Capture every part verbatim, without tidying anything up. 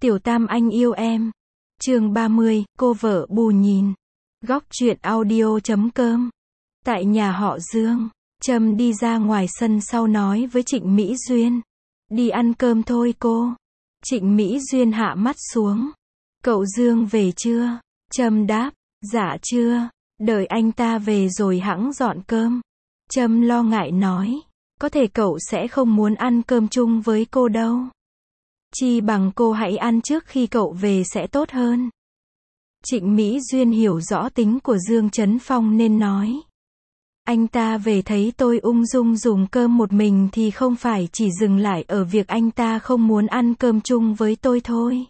Tiểu Tam anh yêu em. Chương ba mươi, cô vợ bù nhìn. Góc truyện audio chấm com. Tại nhà họ Dương, Trâm đi ra ngoài sân sau nói với Trịnh Mỹ Duyên. Đi ăn cơm thôi cô. Trịnh Mỹ Duyên hạ mắt xuống. Cậu Dương về chưa? Trâm đáp. Dạ chưa. Đợi anh ta về rồi hẵng dọn cơm. Trâm lo ngại nói. Có thể cậu sẽ không muốn ăn cơm chung với cô đâu. Chi bằng cô hãy ăn trước khi cậu về sẽ tốt hơn. Trịnh Mỹ Duyên hiểu rõ tính của Dương Chấn Phong nên nói. Anh ta về thấy tôi ung dung dùng cơm một mình thì không phải chỉ dừng lại ở việc anh ta không muốn ăn cơm chung với tôi thôi.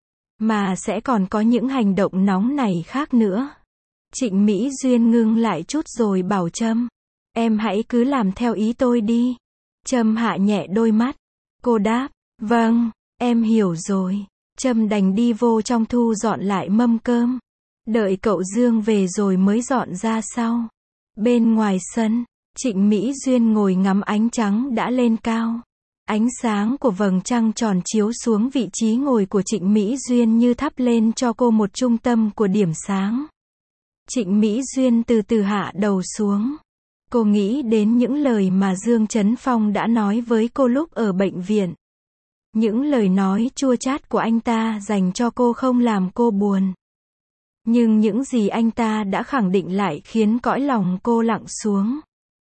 Mà sẽ còn có những hành động nóng này khác nữa. Trịnh Mỹ Duyên ngưng lại chút rồi bảo Trâm. Em hãy cứ làm theo ý tôi đi. Trâm hạ nhẹ đôi mắt. Cô đáp. Vâng, em hiểu rồi. Trâm đành đi vô trong thu dọn lại mâm cơm. Đợi cậu Dương về rồi mới dọn ra sau. Bên ngoài sân, Trịnh Mỹ Duyên ngồi ngắm ánh trắng đã lên cao. Ánh sáng của vầng trăng tròn chiếu xuống vị trí ngồi của Trịnh Mỹ Duyên như thắp lên cho cô một trung tâm của điểm sáng. Trịnh Mỹ Duyên từ từ hạ đầu xuống. Cô nghĩ đến những lời mà Dương Chấn Phong đã nói với cô lúc ở bệnh viện. Những lời nói chua chát của anh ta dành cho cô không làm cô buồn. Nhưng những gì anh ta đã khẳng định lại khiến cõi lòng cô lặng xuống.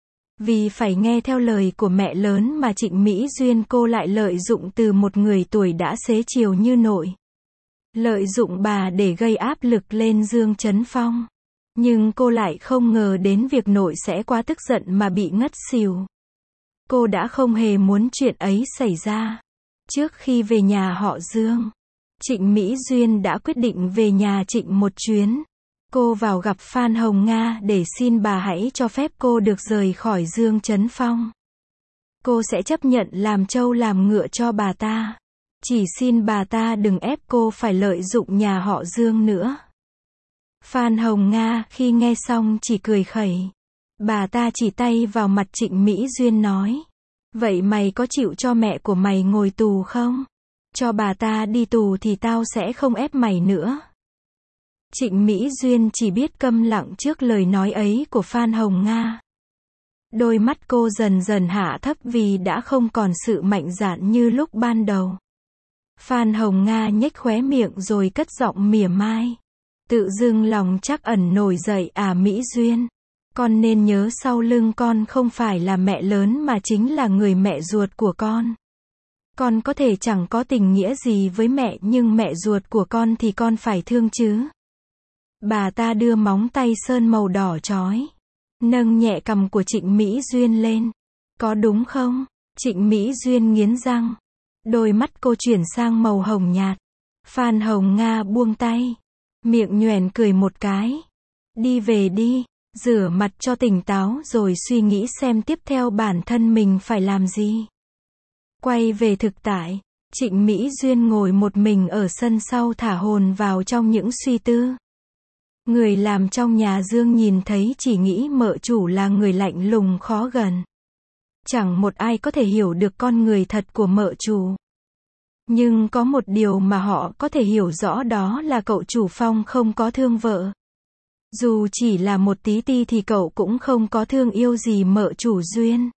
Vì phải nghe theo lời của mẹ lớn mà Trịnh Mỹ Duyên cô lại lợi dụng từ một người tuổi đã xế chiều như nội. Lợi dụng bà để gây áp lực lên Dương Chấn Phong. Nhưng cô lại không ngờ đến việc nội sẽ quá tức giận mà bị ngất xỉu. Cô đã không hề muốn chuyện ấy xảy ra. Trước khi về nhà họ Dương, Trịnh Mỹ Duyên đã quyết định về nhà Trịnh một chuyến. Cô vào gặp Phan Hồng Nga để xin bà hãy cho phép cô được rời khỏi Dương Chấn Phong. Cô sẽ chấp nhận làm trâu làm ngựa cho bà ta. Chỉ xin bà ta đừng ép cô phải lợi dụng nhà họ Dương nữa. Phan Hồng Nga khi nghe xong chỉ cười khẩy. Bà ta chỉ tay vào mặt Trịnh Mỹ Duyên nói. Vậy mày có chịu cho mẹ của mày ngồi tù không? Cho bà ta đi tù thì tao sẽ không ép mày nữa. Trịnh Mỹ Duyên chỉ biết câm lặng trước lời nói ấy của Phan Hồng Nga. Đôi mắt cô dần dần hạ thấp vì đã không còn sự mạnh dạn như lúc ban đầu. Phan Hồng Nga nhếch khóe miệng rồi cất giọng mỉa mai. Tự dưng lòng trắc ẩn nổi dậy à Mỹ Duyên. Con nên nhớ sau lưng con không phải là mẹ lớn mà chính là người mẹ ruột của con. Con có thể chẳng có tình nghĩa gì với mẹ nhưng mẹ ruột của con thì con phải thương chứ. Bà ta đưa móng tay sơn màu đỏ chói. Nâng nhẹ cằm của Trịnh Mỹ Duyên lên. Có đúng không? Trịnh Mỹ Duyên nghiến răng. Đôi mắt cô chuyển sang màu hồng nhạt. Phan Hồng Nga buông tay. Miệng nhoẻn cười một cái. Đi về đi. Rửa mặt cho tỉnh táo rồi suy nghĩ xem tiếp theo bản thân mình phải làm gì. Quay về thực tại, Trịnh Mỹ Duyên ngồi một mình ở sân sau thả hồn vào trong những suy tư. Người làm trong nhà Dương nhìn thấy chỉ nghĩ mợ chủ là người lạnh lùng khó gần. Chẳng một ai có thể hiểu được con người thật của mợ chủ. Nhưng có một điều mà họ có thể hiểu rõ đó là cậu chủ Phong không có thương vợ. Dù chỉ là một tí ti thì cậu cũng không có thương yêu gì mợ chủ Duyên.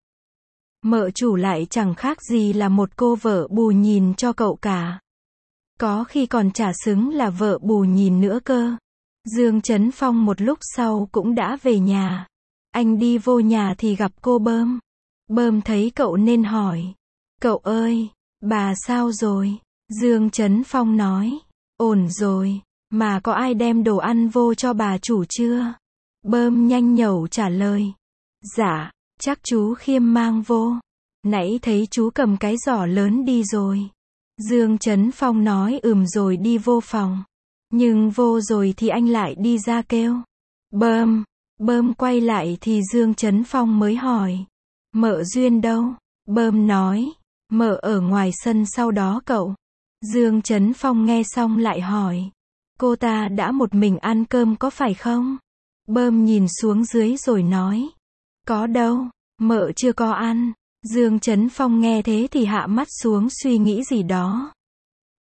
Mợ chủ lại chẳng khác gì là một cô vợ bù nhìn cho cậu cả. Có khi còn chả xứng là vợ bù nhìn nữa cơ. Dương Chấn Phong một lúc sau cũng đã về nhà. Anh đi vô nhà thì gặp cô Bơm. Bơm thấy cậu nên hỏi. Cậu ơi, bà sao rồi? Dương Chấn Phong nói. Ổn rồi. Mà có ai đem đồ ăn vô cho bà chủ chưa? Bơm nhanh nhẩu trả lời. Dạ, chắc chú Khiêm mang vô. Nãy thấy chú cầm cái giỏ lớn đi rồi. Dương Chấn Phong nói ừm rồi đi vô phòng. Nhưng vô rồi thì anh lại đi ra kêu. Bơm, Bơm quay lại thì Dương Chấn Phong mới hỏi. Mợ Duyên đâu? Bơm nói. Mợ ở ngoài sân sau đó cậu. Dương Chấn Phong nghe xong lại hỏi. Cô ta đã một mình ăn cơm có phải không? Bơm nhìn xuống dưới rồi nói. Có đâu, mợ chưa có ăn. Dương Chấn Phong nghe thế thì hạ mắt xuống suy nghĩ gì đó.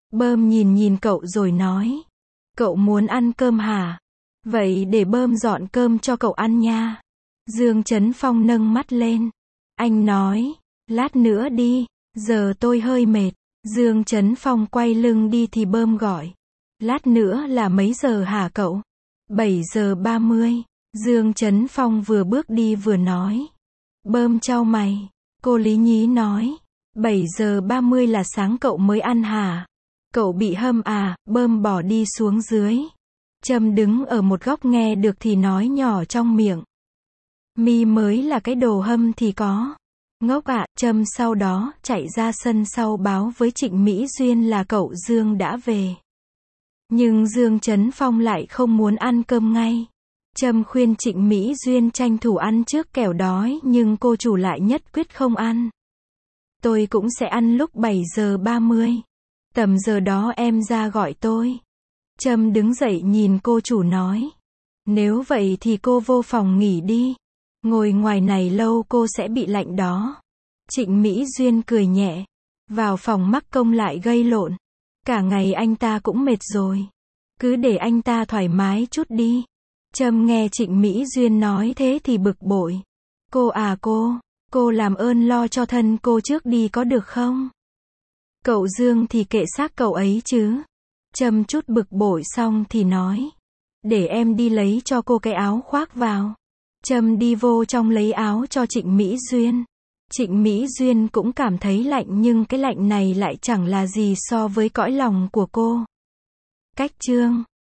Bơm nhìn nhìn cậu rồi nói. Cậu muốn ăn cơm hả? Vậy để Bơm dọn cơm cho cậu ăn nha. Dương Chấn Phong nâng mắt lên. Anh nói, lát nữa đi, giờ tôi hơi mệt. Dương Chấn Phong quay lưng đi thì Bơm gọi. Lát nữa là mấy giờ hả cậu? bảy giờ ba mươi. Dương Chấn Phong vừa bước đi vừa nói. Bơm chau mày. Cô Lý Nhí nói. bảy giờ ba mươi là sáng cậu mới ăn hả? Cậu bị hâm à? Bơm bỏ đi xuống dưới. Trâm đứng ở một góc nghe được thì nói nhỏ trong miệng. Mi mới là cái đồ hâm thì có. Ngốc ạ, à, Trâm sau đó chạy ra sân sau báo với Trịnh Mỹ Duyên là cậu Dương đã về. Nhưng Dương Chấn Phong lại không muốn ăn cơm ngay. Trâm khuyên Trịnh Mỹ Duyên tranh thủ ăn trước kẻo đói nhưng cô chủ lại nhất quyết không ăn. Tôi cũng sẽ ăn lúc bảy giờ ba mươi. Tầm giờ đó em ra gọi tôi. Trâm đứng dậy nhìn cô chủ nói. Nếu vậy thì cô vô phòng nghỉ đi. Ngồi ngoài này lâu cô sẽ bị lạnh đó. Trịnh Mỹ Duyên cười nhẹ. Vào phòng mắc công lại gây lộn. Cả ngày anh ta cũng mệt rồi. Cứ để anh ta thoải mái chút đi. Trâm nghe Trịnh Mỹ Duyên nói thế thì bực bội. Cô à cô, cô làm ơn lo cho thân cô trước đi có được không? Cậu Dương thì kệ xác cậu ấy chứ. Trâm chút bực bội xong thì nói. Để em đi lấy cho cô cái áo khoác vào. Trâm đi vô trong lấy áo cho Trịnh Mỹ Duyên. Trịnh Mỹ Duyên cũng cảm thấy lạnh nhưng cái lạnh này lại chẳng là gì so với cõi lòng của cô. Cách chương